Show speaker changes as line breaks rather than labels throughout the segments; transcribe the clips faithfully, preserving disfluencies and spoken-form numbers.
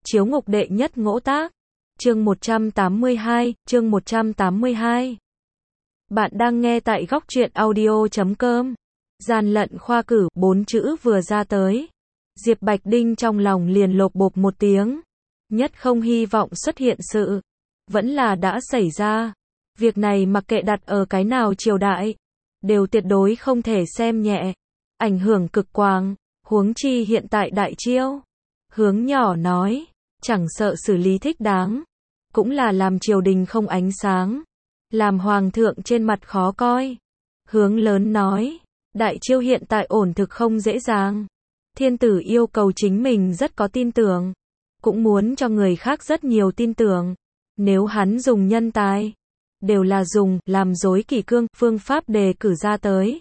Chiếu ngục đệ nhất ngỗ tác. Chương một trăm tám mươi hai, chương một trăm tám mươi hai. Bạn đang nghe tại góc truyện audio chấm com. Gian lận khoa cử, bốn chữ vừa ra tới. Diệp Bạch Đinh trong lòng liền lộp bộp một tiếng. Nhất không hy vọng xuất hiện sự. Vẫn là đã xảy ra. Việc này mặc kệ đặt ở cái nào triều đại. Đều tuyệt đối không thể xem nhẹ. Ảnh hưởng cực quang. Huống chi hiện tại đại chiêu. Hướng nhỏ nói. Chẳng sợ xử lý thích đáng. Cũng là làm triều đình không ánh sáng. Làm hoàng thượng trên mặt khó coi. Hướng lớn nói. Đại chiêu hiện tại ổn thực không dễ dàng. Thiên tử yêu cầu chính mình rất có tin tưởng. Cũng muốn cho người khác rất nhiều tin tưởng. Nếu hắn dùng nhân tài. Đều là dùng, làm dối kỷ cương, phương pháp đề cử ra tới.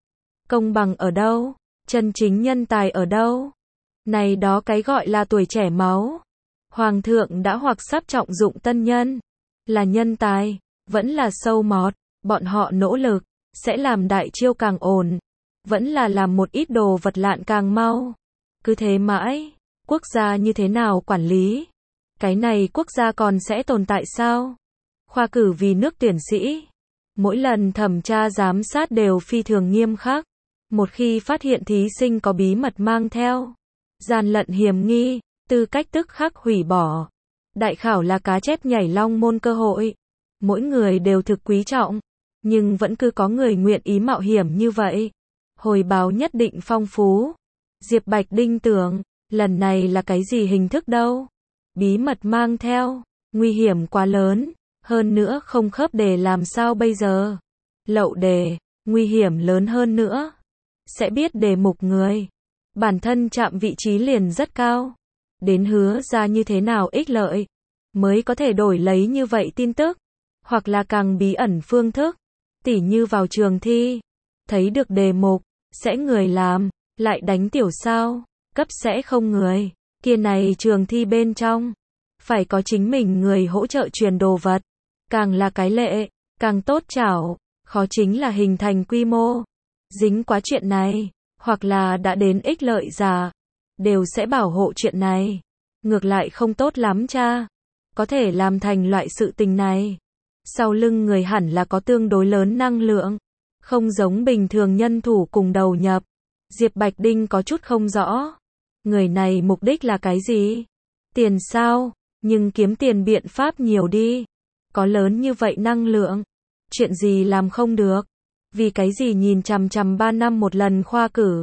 Công bằng ở đâu? Chân chính nhân tài ở đâu? Này đó cái gọi là tuổi trẻ máu. Hoàng thượng đã hoặc sắp trọng dụng tân nhân. Là nhân tài, vẫn là sâu mọt. Bọn họ nỗ lực, sẽ làm đại chiêu càng ổn. Vẫn là làm một ít đồ vật lạn càng mau. Cứ thế mãi, quốc gia như thế nào quản lý? Cái này quốc gia còn sẽ tồn tại sao? Khoa cử vì nước tuyển sĩ. Mỗi lần thẩm tra giám sát đều phi thường nghiêm khắc. Một khi phát hiện thí sinh có bí mật mang theo, gian lận hiểm nghi, tư cách tức khắc hủy bỏ. Đại khảo là cá chép nhảy long môn cơ hội. Mỗi người đều thực quý trọng. Nhưng vẫn cứ có người nguyện ý mạo hiểm như vậy. Hồi báo nhất định phong phú. Diệp Bạch Đinh tưởng, lần này là cái gì hình thức đâu? Bí mật mang theo, nguy hiểm quá lớn. Hơn nữa không khớp đề làm sao bây giờ? Lậu đề, nguy hiểm lớn hơn nữa. Sẽ biết đề mục người. Bản thân chạm vị trí liền rất cao. Đến hứa ra như thế nào ích lợi. Mới có thể đổi lấy như vậy tin tức. Hoặc là càng bí ẩn phương thức. Tỉ như vào trường thi. Thấy được đề mục. Sẽ người làm. Lại đánh tiểu sao. Cấp sẽ không người. Kia này trường thi bên trong. Phải có chính mình người hỗ trợ truyền đồ vật. Càng là cái lệ. Càng tốt chảo. Khó chính là hình thành quy mô. Dính quá chuyện này. Hoặc là đã đến ích lợi giả. Đều sẽ bảo hộ chuyện này. Ngược lại không tốt lắm cha. Có thể làm thành loại sự tình này. Sau lưng người hẳn là có tương đối lớn năng lượng. Không giống bình thường nhân thủ cùng đầu nhập. Diệp Bạch Đinh có chút không rõ. Người này mục đích là cái gì? Tiền sao? Nhưng kiếm tiền biện pháp nhiều đi. Có lớn như vậy năng lượng. Chuyện gì làm không được? Vì cái gì nhìn chằm chằm ba năm một lần khoa cử?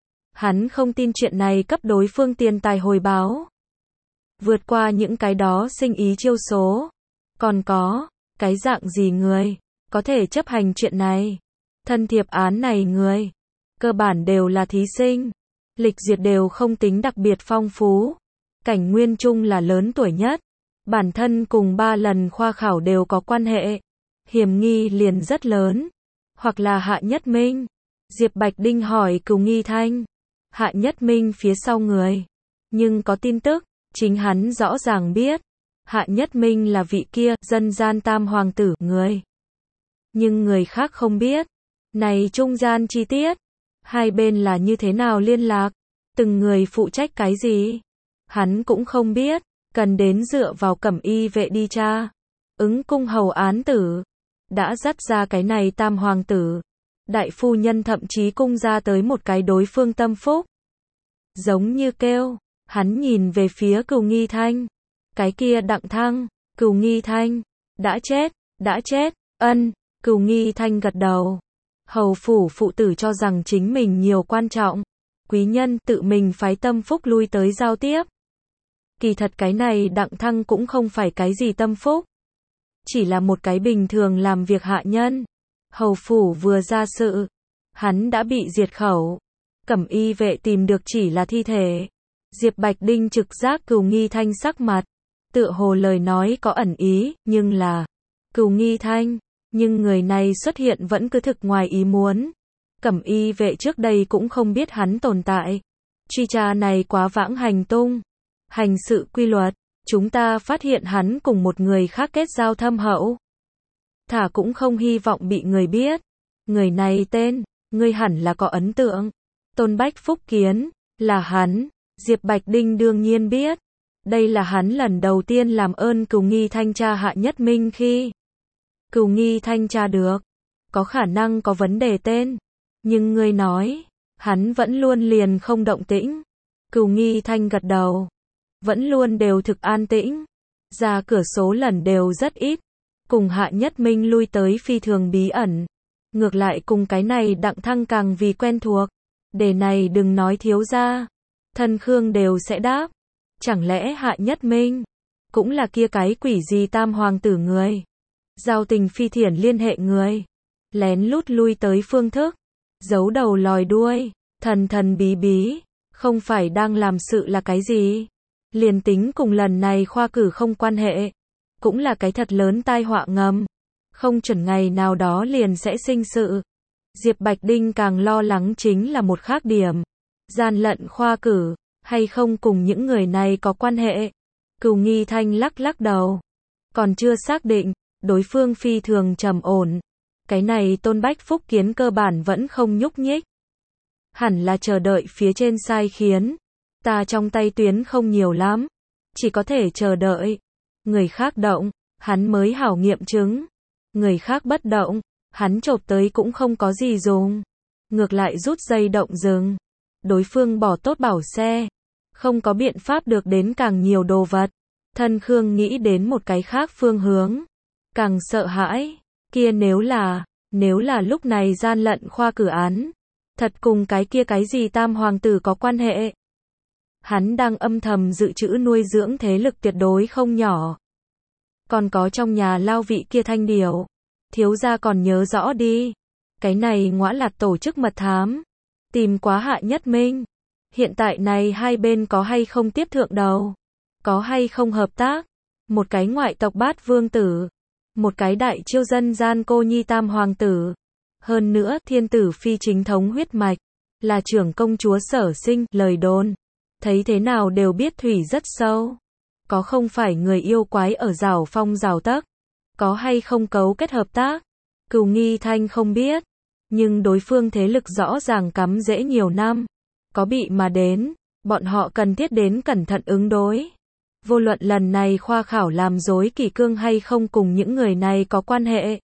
Hắn không tin chuyện này cấp đối phương tiền tài hồi báo. Vượt qua những cái đó sinh ý chiêu số. Còn có, cái dạng gì người, có thể chấp hành chuyện này. Thân thiệp án này người, cơ bản đều là thí sinh. Lịch duyệt đều không tính đặc biệt phong phú. Cảnh Nguyên Trung là lớn tuổi nhất. Bản thân cùng ba lần khoa khảo đều có quan hệ. Hiểm nghi liền rất lớn. Hoặc là Hạ Nhất Minh. Diệp Bạch Đinh hỏi Cửu Nghi Thanh. Hạ Nhất Minh phía sau người. Nhưng có tin tức, chính hắn rõ ràng biết. Hạ Nhất Minh là vị kia, dân gian tam hoàng tử, người. Nhưng người khác không biết. Này trung gian chi tiết. Hai bên là như thế nào liên lạc. Từng người phụ trách cái gì. Hắn cũng không biết. Cần đến dựa vào cẩm y vệ đi tra. Ứng cung hầu án tử. Đã dắt ra cái này tam hoàng tử. Đại phu nhân thậm chí cung ra tới một cái đối phương tâm phúc. Giống như kêu. Hắn nhìn về phía Cửu Nghi Thanh. Cái kia Đặng Thăng. Cửu Nghi Thanh. Đã chết. Đã chết. Ân. Cửu Nghi Thanh gật đầu. Hầu phủ phụ tử cho rằng chính mình nhiều quan trọng. Quý nhân tự mình phái tâm phúc lui tới giao tiếp. Kỳ thật cái này Đặng Thăng cũng không phải cái gì tâm phúc. Chỉ là một cái bình thường làm việc hạ nhân. Hầu phủ vừa ra sự. Hắn đã bị diệt khẩu. Cẩm y vệ tìm được chỉ là thi thể. Diệp Bạch Đinh trực giác Cửu Nghi Thanh sắc mặt. Tựa hồ lời nói có ẩn ý, nhưng là Cửu Nghi Thanh. Nhưng người này xuất hiện vẫn cứ thực ngoài ý muốn. Cẩm y vệ trước đây cũng không biết hắn tồn tại. Truy tra này quá vãng hành tung. Hành sự quy luật. Chúng ta phát hiện hắn cùng một người khác kết giao thâm hậu. Thả cũng không hy vọng bị người biết. Người này tên, ngươi hẳn là có ấn tượng. Tôn Bách Phúc Kiến, là hắn. Diệp Bạch Đinh đương nhiên biết. Đây là hắn lần đầu tiên làm ơn Cửu Nghi thanh tra Hạ Nhất Minh khi Cửu Nghi thanh tra được, có khả năng có vấn đề tên, nhưng ngươi nói, hắn vẫn luôn liền không động tĩnh. Cửu Nghi thanh gật đầu, vẫn luôn đều thực an tĩnh, ra cửa số lần đều rất ít, cùng Hạ Nhất Minh lui tới phi thường bí ẩn, ngược lại cùng cái này Đặng Thăng càng vì quen thuộc. Đề này đừng nói thiếu gia, Thân Khương đều sẽ đáp. Chẳng lẽ Hạ Nhất Minh cũng là kia cái quỷ gì tam hoàng tử người, giao tình phi thiển liên hệ người, lén lút lui tới phương thức, giấu đầu lòi đuôi, thần thần bí bí, không phải đang làm sự là cái gì? Liền tính cùng lần này khoa cử không quan hệ, cũng là cái thật lớn tai họa ngầm, không chuẩn ngày nào đó liền sẽ sinh sự. Diệp Bạch Đinh càng lo lắng chính là một khác điểm, gian lận khoa cử, hay không cùng những người này có quan hệ. Cửu Nghi thanh lắc lắc đầu, còn chưa xác định, đối phương phi thường trầm ổn, cái này Tôn Bách Phúc Kiến cơ bản vẫn không nhúc nhích. Hẳn là chờ đợi phía trên sai khiến, ta trong tay tuyến không nhiều lắm, chỉ có thể chờ đợi. Người khác động, hắn mới hảo nghiệm chứng, người khác bất động, hắn chộp tới cũng không có gì dùng, ngược lại rút dây động rừng. Đối phương bỏ tốt bảo xe, không có biện pháp được đến càng nhiều đồ vật. Thân Khương nghĩ đến một cái khác phương hướng, càng sợ hãi, kia nếu là, nếu là lúc này gian lận khoa cử án, thật cùng cái kia cái gì tam hoàng tử có quan hệ. Hắn đang âm thầm dự trữ nuôi dưỡng thế lực tuyệt đối không nhỏ. Còn có trong nhà lao vị kia Thanh Điểu, thiếu gia còn nhớ rõ đi, cái này ngõa lạt tổ chức mật thám, tìm quá Hạ Nhất Minh. Hiện tại này hai bên có hay không tiếp thượng đầu, có hay không hợp tác, một cái ngoại tộc bát vương tử, một cái đại chiêu dân gian cô nhi tam hoàng tử, hơn nữa thiên tử phi chính thống huyết mạch, là trưởng công chúa sở sinh, lời đồn, thấy thế nào đều biết thủy rất sâu, có không phải người yêu quái ở rào phong rào tấc, có hay không cấu kết hợp tác, Cửu Nghi thanh không biết, nhưng đối phương thế lực rõ ràng cắm rễ nhiều năm, có bị mà đến, bọn họ cần thiết đến cẩn thận ứng đối. Vô luận lần này khoa khảo làm dối kỷ cương hay không cùng những người này có quan hệ.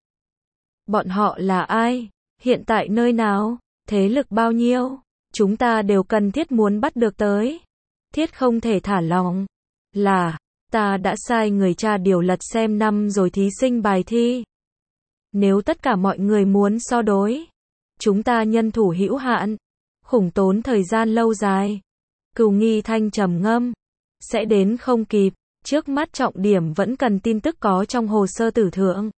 Bọn họ là ai? Hiện tại nơi nào? Thế lực bao nhiêu? Chúng ta đều cần thiết muốn bắt được tới. Thiết không thể thả lỏng. Là, ta đã sai người tra điều lật xem năm rồi thí sinh bài thi. Nếu tất cả mọi người muốn so đối, chúng ta nhân thủ hữu hạn, khủng tốn thời gian lâu dài. Cửu Nghi thanh trầm ngâm, sẽ đến không kịp, trước mắt trọng điểm vẫn cần tin tức có trong hồ sơ tử thượng.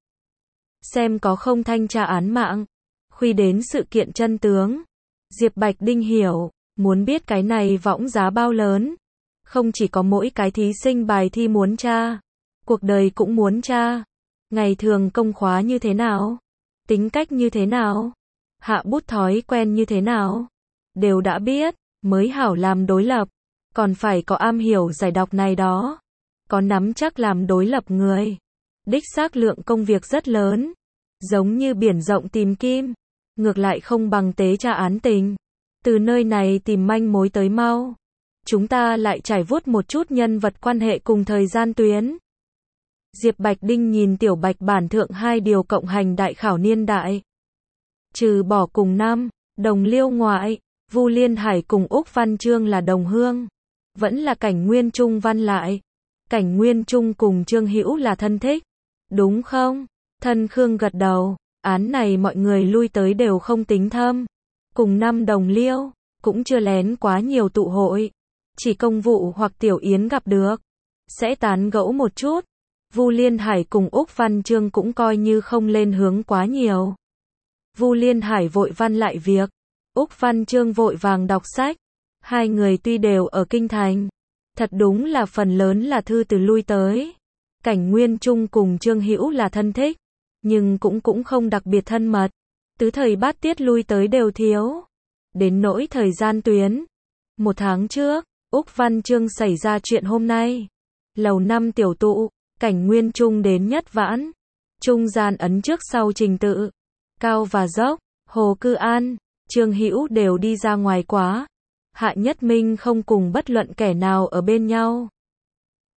Xem có không thanh tra án mạng, khuy đến sự kiện chân tướng. Diệp Bạch Đinh hiểu, muốn biết cái này võng giá bao lớn. Không chỉ có mỗi cái thí sinh bài thi muốn tra, cuộc đời cũng muốn tra. Ngày thường công khóa như thế nào? Tính cách như thế nào? Hạ bút thói quen như thế nào? Đều đã biết, mới hảo làm đối lập. Còn phải có am hiểu giải đọc này đó. Có nắm chắc làm đối lập người. Đích xác lượng công việc rất lớn. Giống như biển rộng tìm kim. Ngược lại không bằng tế tra án tình. Từ nơi này tìm manh mối tới mau. Chúng ta lại trải vuốt một chút nhân vật quan hệ cùng thời gian tuyến. Diệp Bạch Đinh nhìn tiểu bạch bản thượng hai điều cộng hành đại khảo niên đại. Trừ bỏ cùng năm, đồng liêu ngoại, Vu Liên Hải cùng Úc Văn Trương là đồng hương. Vẫn là Cảnh Nguyên Trung văn lại. Cảnh Nguyên Trung cùng Trương Hữu là thân thích. Đúng không? Thân Khương gật đầu. Án này mọi người lui tới đều không tính thâm. Cùng năm đồng liêu, cũng chưa lén quá nhiều tụ hội. Chỉ công vụ hoặc tiểu yến gặp được. Sẽ tán gẫu một chút. Vu Liên Hải cùng Úc Văn Trương cũng coi như không lên hướng quá nhiều. Vu Liên Hải vội văn lại việc. Úc Văn Trương vội vàng đọc sách. Hai người tuy đều ở kinh thành, thật đúng là phần lớn là thư từ lui tới. Cảnh Nguyên Trung cùng Trương Hữu là thân thích, nhưng cũng cũng không đặc biệt thân mật. Tứ thời bát tiết lui tới đều thiếu. Đến nỗi thời gian tuyến. Một tháng trước, Úc Văn Trương xảy ra chuyện hôm nay. Lầu năm tiểu tụ, Cảnh Nguyên Trung đến nhất vãn. Trung gian ấn trước sau trình tự. Cao và dốc, Hồ Cư An, Trương Hữu đều đi ra ngoài quá. Hạ Nhất Minh không cùng bất luận kẻ nào ở bên nhau.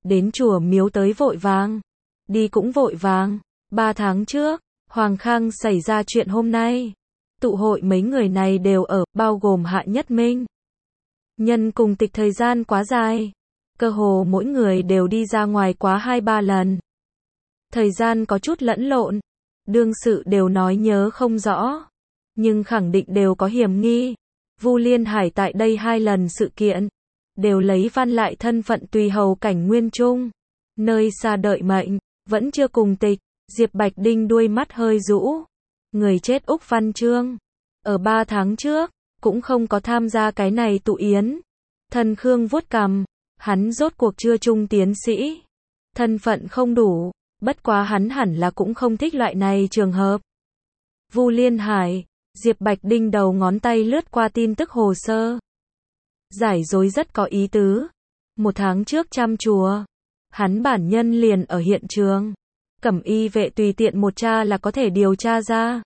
đến chùa miếu tới vội vàng, đi cũng vội vàng. Ba tháng trước, Hoàng Khang xảy ra chuyện hôm nay. Tụ hội mấy người này đều ở, bao gồm Hạ Nhất Minh. Nhân cùng tịch thời gian quá dài, cơ hồ mỗi người đều đi ra ngoài quá hai ba lần. Thời gian có chút lẫn lộn, đương sự đều nói nhớ không rõ, nhưng khẳng định đều có hiểm nghi. Vu Liên Hải tại đây hai lần sự kiện, đều lấy văn lại thân phận tùy hầu cảnh Nguyên Trung, nơi xa đợi mệnh, vẫn chưa cùng tịch. Diệp Bạch Đinh đuôi mắt hơi rũ. Người chết Úc Văn Trương, ở ba tháng trước, cũng không có tham gia cái này tụ yến. Thần Khương vuốt cằm, hắn rốt cuộc chưa trung tiến sĩ. Thân phận không đủ, bất quá hắn hẳn là cũng không thích loại này trường hợp. Vu Liên Hải, Diệp Bạch Đinh đầu ngón tay lướt qua tin tức hồ sơ. Giải dối rất có ý tứ. Một tháng trước chăm chùa, hắn bản nhân liền ở hiện trường. Cẩm y vệ tùy tiện một tra là có thể điều tra ra.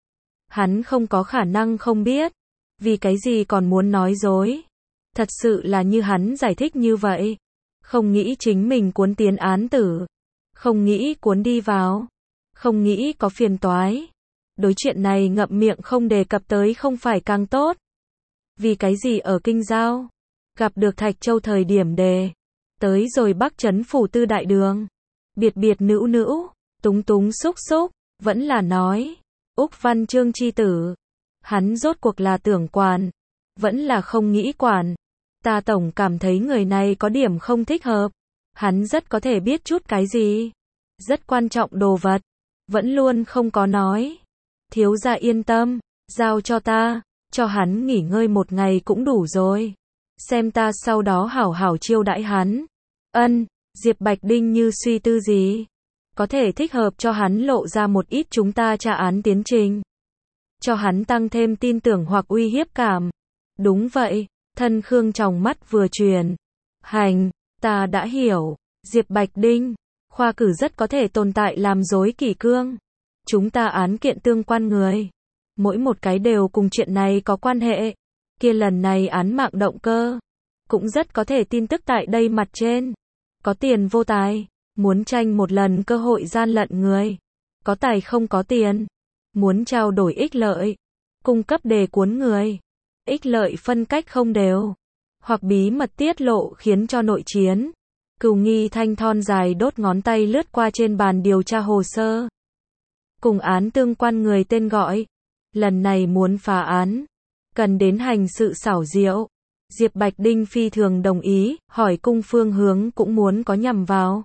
Hắn không có khả năng không biết. Vì cái gì còn muốn nói dối. Thật sự là như hắn giải thích như vậy. Không nghĩ chính mình cuốn tiến án tử. Không nghĩ cuốn đi vào. Không nghĩ có phiền toái. Đối chuyện này ngậm miệng không đề cập tới không phải càng tốt. Vì cái gì ở Kinh Giao. Gặp được Thạch Châu thời điểm đề. Tới rồi Bắc Trấn phủ tư đại đường. Biệt biệt nữu nữu, túng túng xúc xúc, vẫn là nói, Úc Văn Trương chi tử, hắn rốt cuộc là tưởng quản, vẫn là không nghĩ quản. Ta tổng cảm thấy người này có điểm không thích hợp, hắn rất có thể biết chút cái gì, rất quan trọng đồ vật, vẫn luôn không có nói. Thiếu gia yên tâm, giao cho ta, cho hắn nghỉ ngơi một ngày cũng đủ rồi. Xem ta sau đó hảo hảo chiêu đãi hắn. Ân. Diệp Bạch Đinh như suy tư gì, có thể thích hợp cho hắn lộ ra một ít chúng ta tra án tiến trình, cho hắn tăng thêm tin tưởng hoặc uy hiếp cảm. Đúng vậy, Thân Khương trong mắt vừa truyền. Hành, ta đã hiểu. Diệp Bạch Đinh, khoa cử rất có thể tồn tại làm dối kỷ cương. Chúng ta án kiện tương quan người, mỗi một cái đều cùng chuyện này có quan hệ. Kia lần này án mạng động cơ, cũng rất có thể tin tức tại đây mặt trên. Có tiền vô tài, muốn tranh một lần cơ hội gian lận người. Có tài không có tiền, muốn trao đổi ích lợi, cung cấp đề cuốn người. Ích lợi phân cách không đều, hoặc bí mật tiết lộ khiến cho nội chiến. Cửu Nghi Thanh thon dài đốt ngón tay lướt qua trên bàn điều tra hồ sơ. Cùng án tương quan người tên gọi. Lần này muốn phá án, cần đến hành sự xảo diệu. Diệp Bạch Đinh phi thường đồng ý, hỏi cung phương hướng cũng muốn có nhằm vào.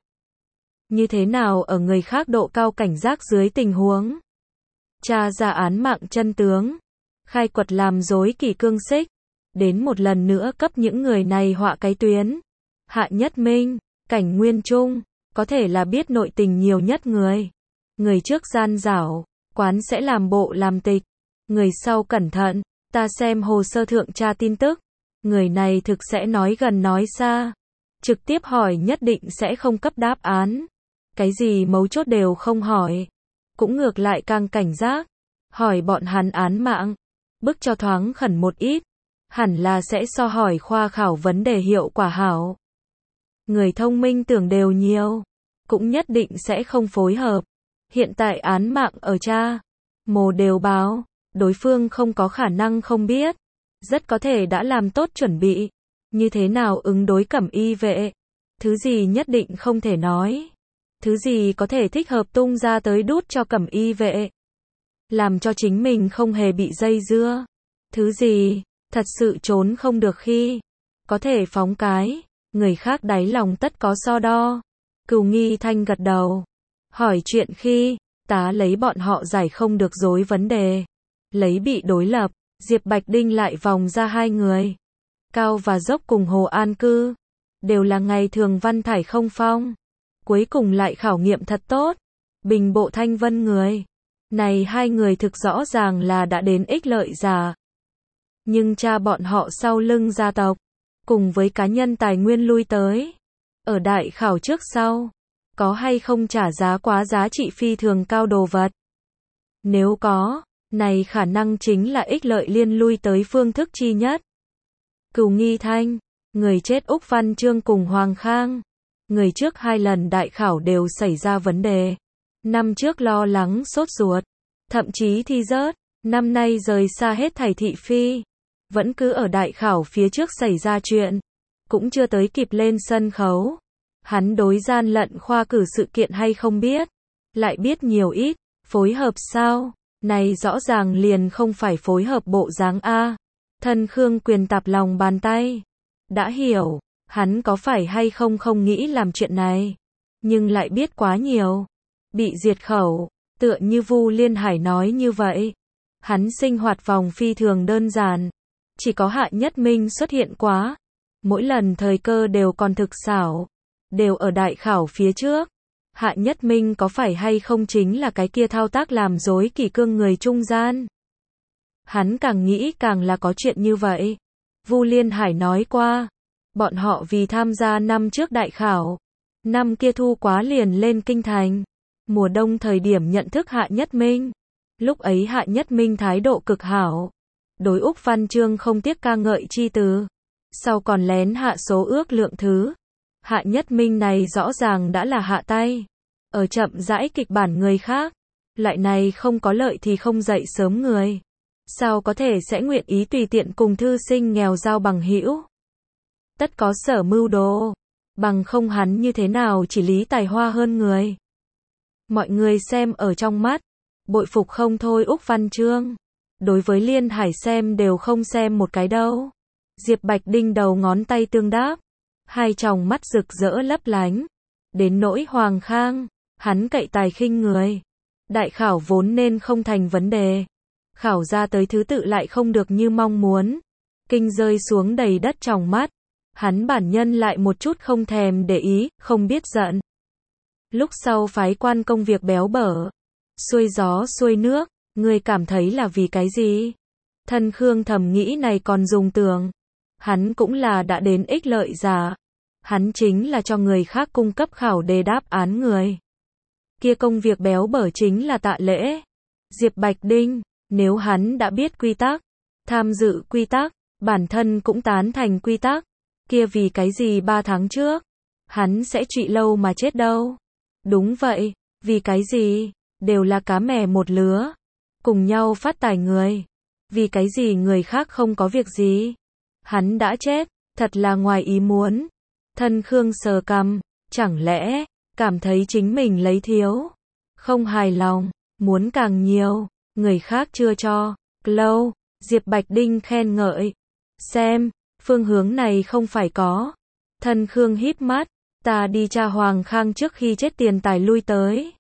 Như thế nào ở người khác độ cao cảnh giác dưới tình huống. Tra ra án mạng chân tướng. Khai quật làm dối kỷ cương xích. Đến một lần nữa cấp những người này họa cái tuyến. Hạ Nhất Minh, Cảnh Nguyên Trung, có thể là biết nội tình nhiều nhất người. Người trước gian dảo, quán sẽ làm bộ làm tịch. Người sau cẩn thận, ta xem hồ sơ thượng tra tin tức. Người này thực sẽ nói gần nói xa. Trực tiếp hỏi nhất định sẽ không cấp đáp án. Cái gì mấu chốt đều không hỏi. Cũng ngược lại càng cảnh giác. Hỏi bọn hắn án mạng. Bức cho thoáng khẩn một ít. Hẳn là sẽ so hỏi khoa khảo vấn đề hiệu quả hảo. Người thông minh tưởng đều nhiều. Cũng nhất định sẽ không phối hợp. Hiện tại án mạng ở cha. Mồ đều báo. Đối phương không có khả năng không biết. Rất có thể đã làm tốt chuẩn bị. Như thế nào ứng đối cẩm y vệ. Thứ gì nhất định không thể nói. Thứ gì có thể thích hợp tung ra tới đút cho cẩm y vệ. Làm cho chính mình không hề bị dây dưa. Thứ gì, thật sự trốn không được khi. Có thể phóng cái. Người khác đáy lòng tất có so đo. Cửu Nghi Thanh gật đầu. Hỏi chuyện khi, tá lấy bọn họ giải không được dối vấn đề. Lấy bị đối lập. Diệp Bạch Đinh lại vòng ra hai người. Cao và Dốc cùng Hồ An Cư. Đều là ngày thường văn thải không phong. Cuối cùng lại khảo nghiệm thật tốt. Bình bộ Thanh Vân người. Này hai người thực rõ ràng là đã đến ích lợi giả. Nhưng cha bọn họ sau lưng gia tộc. Cùng với cá nhân tài nguyên lui tới. Ở đại khảo trước sau. Có hay không trả giá quá giá trị phi thường cao đồ vật. Nếu có. Này khả năng chính là ích lợi liên lui tới phương thức chi nhất. Cửu Nghi Thanh, người chết Úc Văn Trương cùng Hoàng Khang. người trước hai lần đại khảo đều xảy ra vấn đề. Năm trước lo lắng sốt ruột, thậm chí thi rớt, năm nay rời xa hết thảy thị phi, vẫn cứ ở đại khảo phía trước xảy ra chuyện, cũng chưa tới kịp lên sân khấu. Hắn đối gian lận khoa cử sự kiện hay không biết, lại biết nhiều ít, phối hợp sao? Này rõ ràng liền không phải phối hợp bộ dáng a. Thân Khương Quyền tạp lòng bàn tay. Đã hiểu, hắn có phải hay không không nghĩ làm chuyện này, nhưng lại biết quá nhiều. Bị diệt khẩu, tựa như Vu Liên Hải nói như vậy. Hắn sinh hoạt vòng phi thường đơn giản, chỉ có Hạ Nhất Minh xuất hiện quá. Mỗi lần thời cơ đều còn thực xảo, đều ở đại khảo phía trước. Hạ Nhất Minh có phải hay không chính là cái kia thao tác làm dối kỷ cương người trung gian. Hắn càng nghĩ càng là có chuyện như vậy. Vu Liên Hải nói qua, bọn họ vì tham gia năm trước đại khảo, năm kia thu quá liền lên kinh thành. Mùa đông thời điểm nhận thức Hạ Nhất Minh, lúc ấy Hạ Nhất Minh thái độ cực hảo, đối Úc Văn Chương không tiếc ca ngợi chi từ, sau còn lén hạ số ước lượng thứ. Hạ Nhất Minh này rõ ràng đã là hạ tay, ở chậm rãi kịch bản người khác, loại này không có lợi thì không dậy sớm người, sao có thể sẽ nguyện ý tùy tiện cùng thư sinh nghèo giao bằng hữu. Tất có sở mưu đồ, bằng không hắn như thế nào chỉ lý tài hoa hơn người. Mọi người xem ở trong mắt, bội phục không thôi Úc Văn Chương. Đối với Liên Hải xem đều không xem một cái đâu. Diệp Bạch Đinh đầu ngón tay tương đáp, hai tròng mắt rực rỡ lấp lánh. Đến nỗi Hoàng Khang, hắn cậy tài khinh người. Đại khảo vốn nên không thành vấn đề. Khảo ra tới thứ tự lại không được như mong muốn. Kinh rơi xuống đầy đất tròng mắt. Hắn bản nhân lại một chút không thèm để ý, không biết giận. Lúc sau phái quan công việc béo bở, xuôi gió xuôi nước, ngươi cảm thấy là vì cái gì? Thân Khương thầm nghĩ này còn dùng tường. Hắn cũng là đã đến ích lợi giả. Hắn chính là cho người khác cung cấp khảo đề đáp án người. Kia công việc béo bở chính là Tạ Lễ. Diệp Bạch Đinh, nếu hắn đã biết quy tắc, tham dự quy tắc, bản thân cũng tán thành quy tắc, kia vì cái gì ba tháng trước, hắn sẽ trụy lâu mà chết đâu? Đúng vậy, vì cái gì? Đều là cá mè một lứa, cùng nhau phát tài người. Vì cái gì người khác không có việc gì? Hắn đã chết, thật là ngoài ý muốn. Thân Khương sờ cằm, chẳng lẽ, cảm thấy chính mình lấy thiếu, không hài lòng, muốn càng nhiều, người khác chưa cho. Lâu, Diệp Bạch Đinh khen ngợi. Xem, phương hướng này không phải có. Thân Khương híp mắt, ta đi tra Hoàng Khang trước khi chết tiền tài lui tới.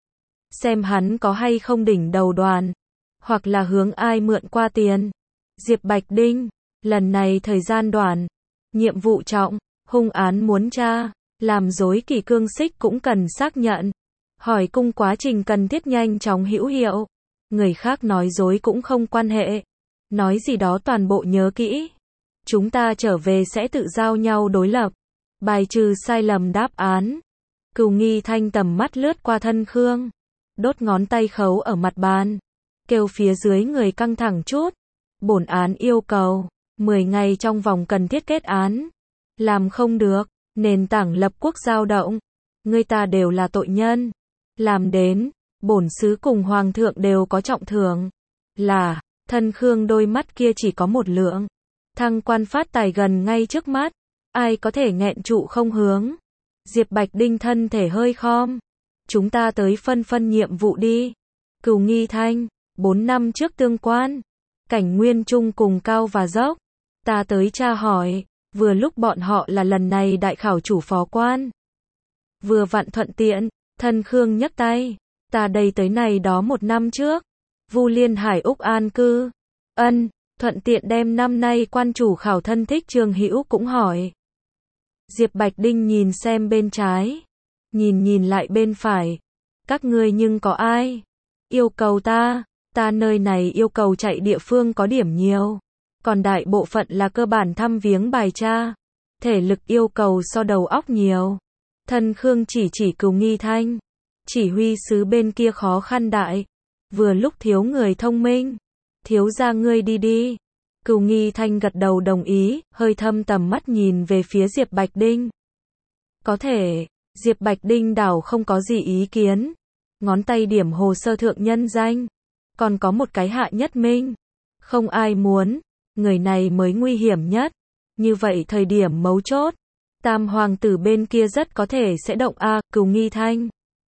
Xem hắn có hay không đỉnh đầu đoàn, hoặc là hướng ai mượn qua tiền. Diệp Bạch Đinh, lần này thời gian đoạn, nhiệm vụ trọng, hung án muốn tra, làm dối kỷ cương xích cũng cần xác nhận. Hỏi cung quá trình cần thiết nhanh chóng hữu hiệu. Người khác nói dối cũng không quan hệ. Nói gì đó toàn bộ nhớ kỹ. Chúng ta trở về sẽ tự giao nhau đối lập. Bài trừ sai lầm đáp án. Cửu Nghi Thanh tầm mắt lướt qua Thân Khương. Đốt ngón tay khấu ở mặt bàn. Kêu phía dưới người căng thẳng chút. Bổn án yêu cầu mười ngày trong vòng cần thiết kết án. Làm không được, nền tảng lập quốc dao động. Người ta đều là tội nhân. Làm đến, bổn sứ cùng hoàng thượng đều có trọng thưởng. Là, Thân Khương đôi mắt kia chỉ có một lượng. Thăng quan phát tài gần ngay trước mắt. Ai có thể nghẹn trụ không hướng. Diệp Bạch Đinh thân thể hơi khom. Chúng ta tới phân phân nhiệm vụ đi. Cửu Nghi Thanh, bốn năm trước tương quan. Cảnh Nguyên Trung cùng cao và dốc. Ta tới tra hỏi, vừa lúc bọn họ là lần này đại khảo chủ phó quan. Vừa vặn thuận tiện, Thân Khương nhấc tay. Ta đây tới này đó một năm trước. Vu Liên Hải Úc an cư. Ân, thuận tiện đem năm nay quan chủ khảo thân thích Trường Hữu cũng hỏi. Diệp Bạch Đinh nhìn xem bên trái. Nhìn nhìn lại bên phải. Các ngươi nhưng có ai? Yêu cầu ta. Ta nơi này yêu cầu chạy địa phương có điểm nhiều. Còn đại bộ phận là cơ bản thăm viếng bài tra. Thể lực yêu cầu so đầu óc nhiều. Thân Khương chỉ chỉ Cửu Nghi Thanh. Chỉ huy sứ bên kia khó khăn đại. Vừa lúc thiếu người thông minh. Thiếu ra ngươi đi đi. Cửu Nghi Thanh gật đầu đồng ý, hơi thâm tầm mắt nhìn về phía Diệp Bạch Đinh. Có thể, Diệp Bạch Đinh đảo không có gì ý kiến. Ngón tay điểm hồ sơ thượng nhân danh. Còn có một cái Hạ Nhất Minh. Không ai muốn, người này mới nguy hiểm nhất. Như vậy thời điểm mấu chốt, Tam hoàng tử bên kia rất có thể sẽ động a, Cửu Nghi Thanh.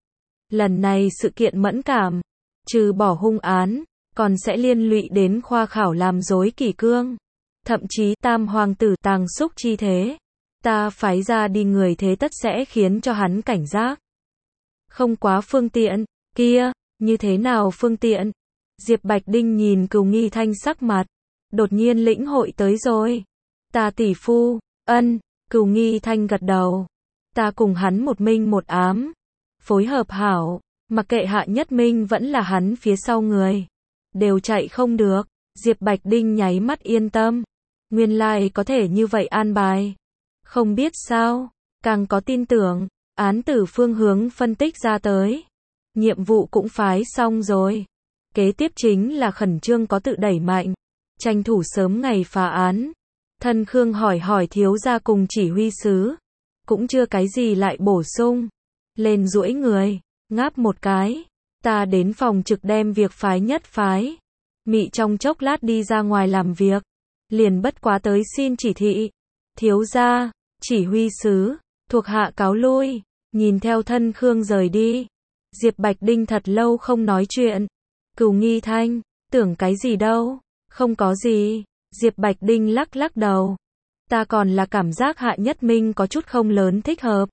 Lần này sự kiện mẫn cảm, trừ bỏ hung án, còn sẽ liên lụy đến khoa khảo làm rối kỷ cương. Thậm chí Tam hoàng tử tàng xúc chi thế. Ta phái ra đi người thế tất sẽ khiến cho hắn cảnh giác. Không quá phương tiện, kia, như thế nào phương tiện? Diệp Bạch Đinh nhìn Cửu Nghi Thanh sắc mặt, đột nhiên lĩnh hội tới rồi. Ta tỷ phu, ân, Cửu Nghi Thanh gật đầu. Ta cùng hắn một minh một ám, phối hợp hảo, mặc kệ Hạ Nhất Minh vẫn là hắn phía sau người, đều chạy không được. Diệp Bạch Đinh nháy mắt yên tâm, nguyên lai có thể như vậy an bài. Không biết sao, càng có tin tưởng, án tử phương hướng phân tích ra tới. Nhiệm vụ cũng phái xong rồi. Kế tiếp chính là khẩn trương có tự đẩy mạnh, tranh thủ sớm ngày phá án. Thân Khương hỏi hỏi thiếu gia cùng chỉ huy sứ, cũng chưa cái gì lại bổ sung. Lên duỗi người, ngáp một cái, ta đến phòng trực đem việc phái nhất phái. Mị trong chốc lát đi ra ngoài làm việc, liền bất quá tới xin chỉ thị. Thiếu gia, chỉ huy sứ, thuộc hạ cáo lui. Nhìn theo Thân Khương rời đi, Diệp Bạch Đinh thật lâu không nói chuyện. Cửu Nghi Thanh, tưởng cái gì đâu, không có gì. Diệp Bạch Đinh lắc lắc đầu. Ta còn là cảm giác Hạ Nhất Minh có chút không lớn thích hợp.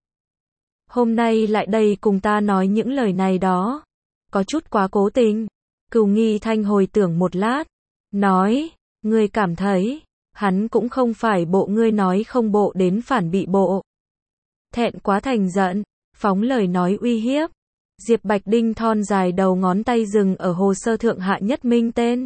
Hôm nay lại đây cùng ta nói những lời này đó, có chút quá cố tình. Cửu Nghi Thanh hồi tưởng một lát, nói, ngươi cảm thấy, hắn cũng không phải bộ ngươi nói không bộ đến phản bị bộ. Thẹn quá thành giận, phóng lời nói uy hiếp. Diệp Bạch Đinh thon dài đầu ngón tay dừng ở hồ sơ thượng Hạ Nhất Minh tên.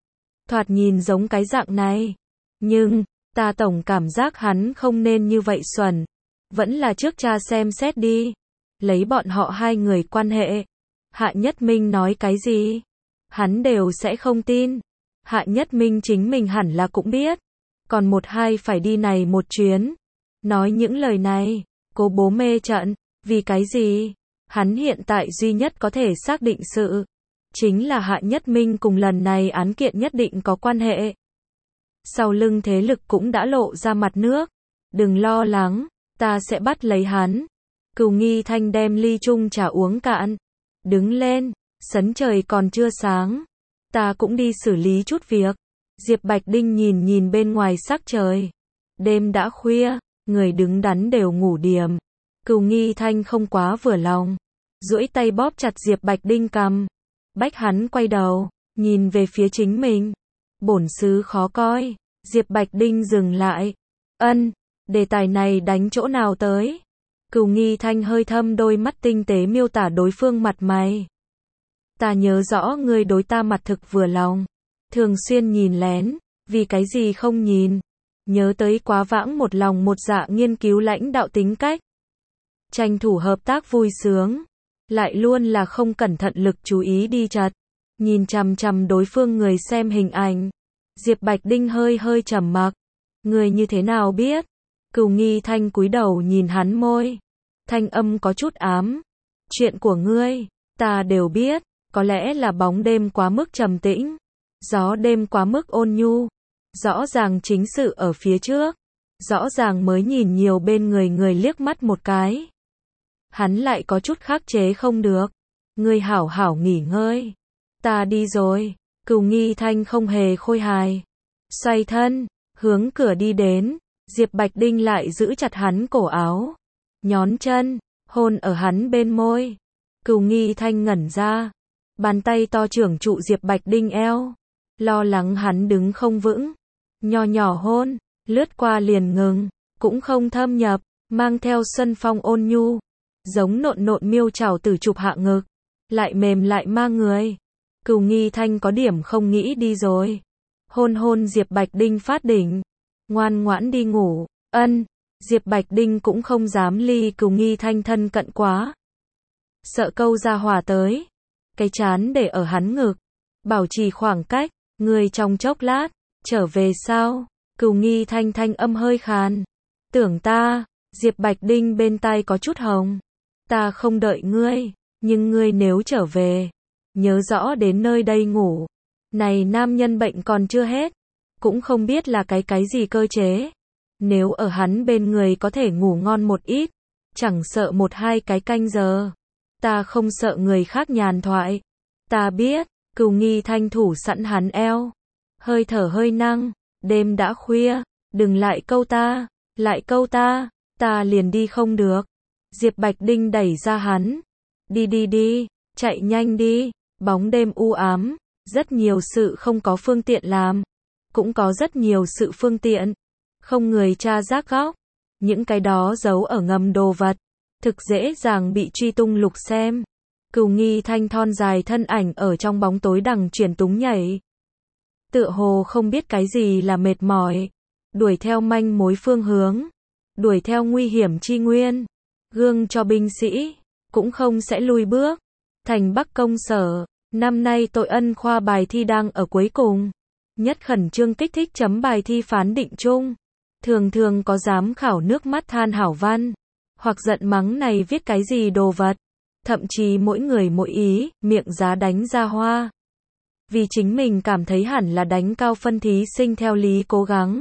Thoạt nhìn giống cái dạng này. Nhưng, ta tổng cảm giác hắn không nên như vậy xuẩn. Vẫn là trước cha xem xét đi. Lấy bọn họ hai người quan hệ. Hạ Nhất Minh nói cái gì? Hắn đều sẽ không tin. Hạ Nhất Minh chính mình hẳn là cũng biết. Còn một hai phải đi này một chuyến. Nói những lời này, cố bố mê trận. Vì cái gì? Hắn hiện tại duy nhất có thể xác định sự, chính là Hạ Nhất Minh cùng lần này án kiện nhất định có quan hệ. Sau lưng thế lực cũng đã lộ ra mặt nước. Đừng lo lắng, ta sẽ bắt lấy hắn. Cửu Nghi Thanh đem ly chung trà uống cạn. Đứng lên, sấn trời còn chưa sáng. Ta cũng đi xử lý chút việc. Diệp Bạch Đinh nhìn nhìn bên ngoài sắc trời. Đêm đã khuya, người đứng đắn đều ngủ điềm. Cửu Nghi Thanh không quá vừa lòng, duỗi tay bóp chặt Diệp Bạch Đinh cằm, bách hắn quay đầu, nhìn về phía chính mình. Bổn sứ khó coi. Diệp Bạch Đinh dừng lại. Ân, đề tài này đánh chỗ nào tới? Cửu Nghi Thanh hơi thâm đôi mắt tinh tế miêu tả đối phương mặt mày. Ta nhớ rõ ngươi đối ta mặt thực vừa lòng, thường xuyên nhìn lén, vì cái gì không nhìn? Nhớ tới quá vãng một lòng một dạ nghiên cứu lãnh đạo tính cách. Tranh thủ hợp tác vui sướng, lại luôn là không cẩn thận lực chú ý đi chật. Nhìn chằm chằm đối phương người xem hình ảnh. Diệp Bạch Đinh hơi hơi trầm mặc. Người như thế nào biết? Cửu Nghi Thanh cúi đầu nhìn hắn môi. Thanh âm có chút ám. Chuyện của ngươi, ta đều biết. Có lẽ là bóng đêm quá mức trầm tĩnh, gió đêm quá mức ôn nhu. Rõ ràng chính sự ở phía trước. Rõ ràng mới nhìn nhiều bên người người liếc mắt một cái. Hắn lại có chút khắc chế không được. Ngươi hảo hảo nghỉ ngơi. Ta đi rồi. Cửu Nghi Thanh không hề khôi hài. Xoay thân, hướng cửa đi đến. Diệp Bạch Đinh lại giữ chặt hắn cổ áo. Nhón chân, hôn ở hắn bên môi. Cửu Nghi Thanh ngẩn ra. Bàn tay to trưởng trụ Diệp Bạch Đinh eo. Lo lắng hắn đứng không vững. Nho nhỏ hôn, lướt qua liền ngừng. Cũng không thâm nhập, mang theo xuân phong ôn nhu. Giống nộn nộn miêu trảo tử chụp hạ ngực. Lại mềm lại ma người. Cửu Nghi Thanh có điểm không nghĩ đi rồi. Hôn hôn Diệp Bạch Đinh phát đỉnh. Ngoan ngoãn đi ngủ. Ân. Diệp Bạch Đinh cũng không dám ly Cửu Nghi Thanh thân cận quá. Sợ câu ra hòa tới. Cái chán để ở hắn ngực. Bảo trì khoảng cách. Người trong chốc lát. Trở về sao? Cửu Nghi Thanh thanh âm hơi khàn. Tưởng ta. Diệp Bạch Đinh bên tai có chút hồng. Ta không đợi ngươi, nhưng ngươi nếu trở về, nhớ rõ đến nơi đây ngủ. Này nam nhân bệnh còn chưa hết, cũng không biết là cái cái gì cơ chế. Nếu ở hắn bên người có thể ngủ ngon một ít, chẳng sợ một hai cái canh giờ. Ta không sợ người khác nhàn thoại. Ta biết, Cửu Nghi Thanh thủ sẵn hắn eo. Hơi thở hơi năng, đêm đã khuya, đừng lại câu ta, lại câu ta, ta liền đi không được. Diệp Bạch Đinh đẩy ra hắn. Đi đi đi, chạy nhanh đi, bóng đêm u ám, rất nhiều sự không có phương tiện làm. Cũng có rất nhiều sự phương tiện. Không người tra rác góc. Những cái đó giấu ở ngầm đồ vật. Thực dễ dàng bị truy tung lục xem. Cửu Nghi Thanh thon dài thân ảnh ở trong bóng tối đằng chuyển túng nhảy. Tựa hồ không biết cái gì là mệt mỏi. Đuổi theo manh mối phương hướng. Đuổi theo nguy hiểm chi nguyên. Gương cho binh sĩ. Cũng không sẽ lùi bước. Thành Bắc công sở. Năm nay tội ân khoa bài thi đang ở cuối cùng. Nhất khẩn trương kích thích chấm bài thi phán định chung. Thường thường có giám khảo nước mắt than hảo văn. Hoặc giận mắng này viết cái gì đồ vật. Thậm chí mỗi người mỗi ý, miệng giá đánh ra hoa. Vì chính mình cảm thấy hẳn là đánh cao phân thí sinh theo lý cố gắng.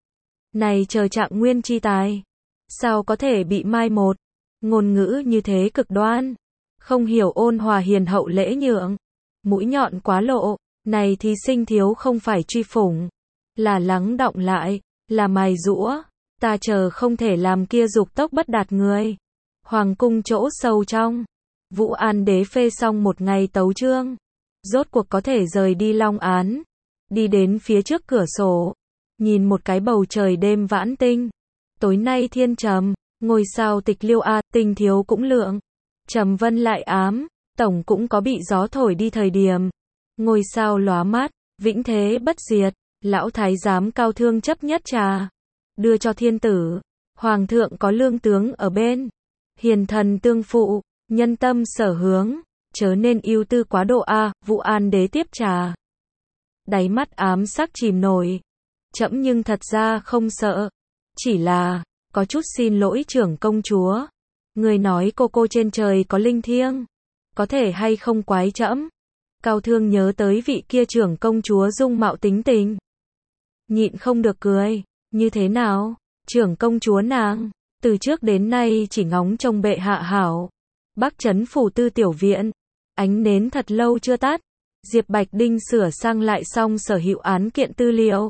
Này chờ trạng nguyên chi tài. Sao có thể bị mai một. Ngôn ngữ như thế cực đoan. Không hiểu ôn hòa hiền hậu lễ nhượng. Mũi nhọn quá lộ. Này thí sinh thiếu không phải truy phủng. Là lắng đọng lại. Là mài giũa. Ta chờ không thể làm kia dục tốc bất đạt người. Hoàng cung chỗ sâu trong. Vũ An đế phê xong một ngày tấu chương. Rốt cuộc có thể rời đi Long Án. Đi đến phía trước cửa sổ. Nhìn một cái bầu trời đêm vãn tinh. Tối nay thiên trầm. Ngôi sao tịch liêu a, tinh thiếu cũng lượng. Trầm vân lại ám. Tổng cũng có bị gió thổi đi thời điểm. Ngôi sao lóa mắt. Vĩnh thế bất diệt. Lão thái giám cao thương chấp nhất trà. Đưa cho thiên tử. Hoàng thượng có lương tướng ở bên. Hiền thần tương phụ. Nhân tâm sở hướng. Chớ nên ưu tư quá độ a. Vũ An đế tiếp trà. Đáy mắt ám sắc chìm nổi. Trẫm nhưng thật ra không sợ. Chỉ là, có chút xin lỗi trưởng công chúa. Người nói cô cô trên trời có linh thiêng. Có thể hay không quái trẫm. Cao thương nhớ tới vị kia trưởng công chúa dung mạo tính tình. Nhịn không được cười. Như thế nào? Trưởng công chúa nàng. Từ trước đến nay chỉ ngóng trông bệ hạ hảo. Bắc trấn phủ tư tiểu viện. Ánh nến thật lâu chưa tắt. Diệp Bạch Đinh sửa sang lại xong sở hữu án kiện tư liệu.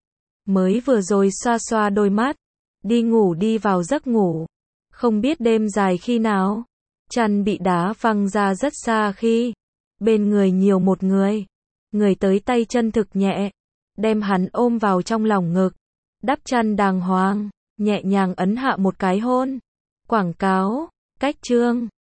Mới vừa rồi xoa xoa đôi mắt. Đi ngủ đi vào giấc ngủ. Không biết đêm dài khi nào. Chăn bị đá văng ra rất xa khi. Bên người nhiều một người. Người tới tay chân thực nhẹ. Đem hắn ôm vào trong lòng ngực. Đắp chăn đàng hoàng. Nhẹ nhàng ấn hạ một cái hôn. Quảng cáo. Cách chương.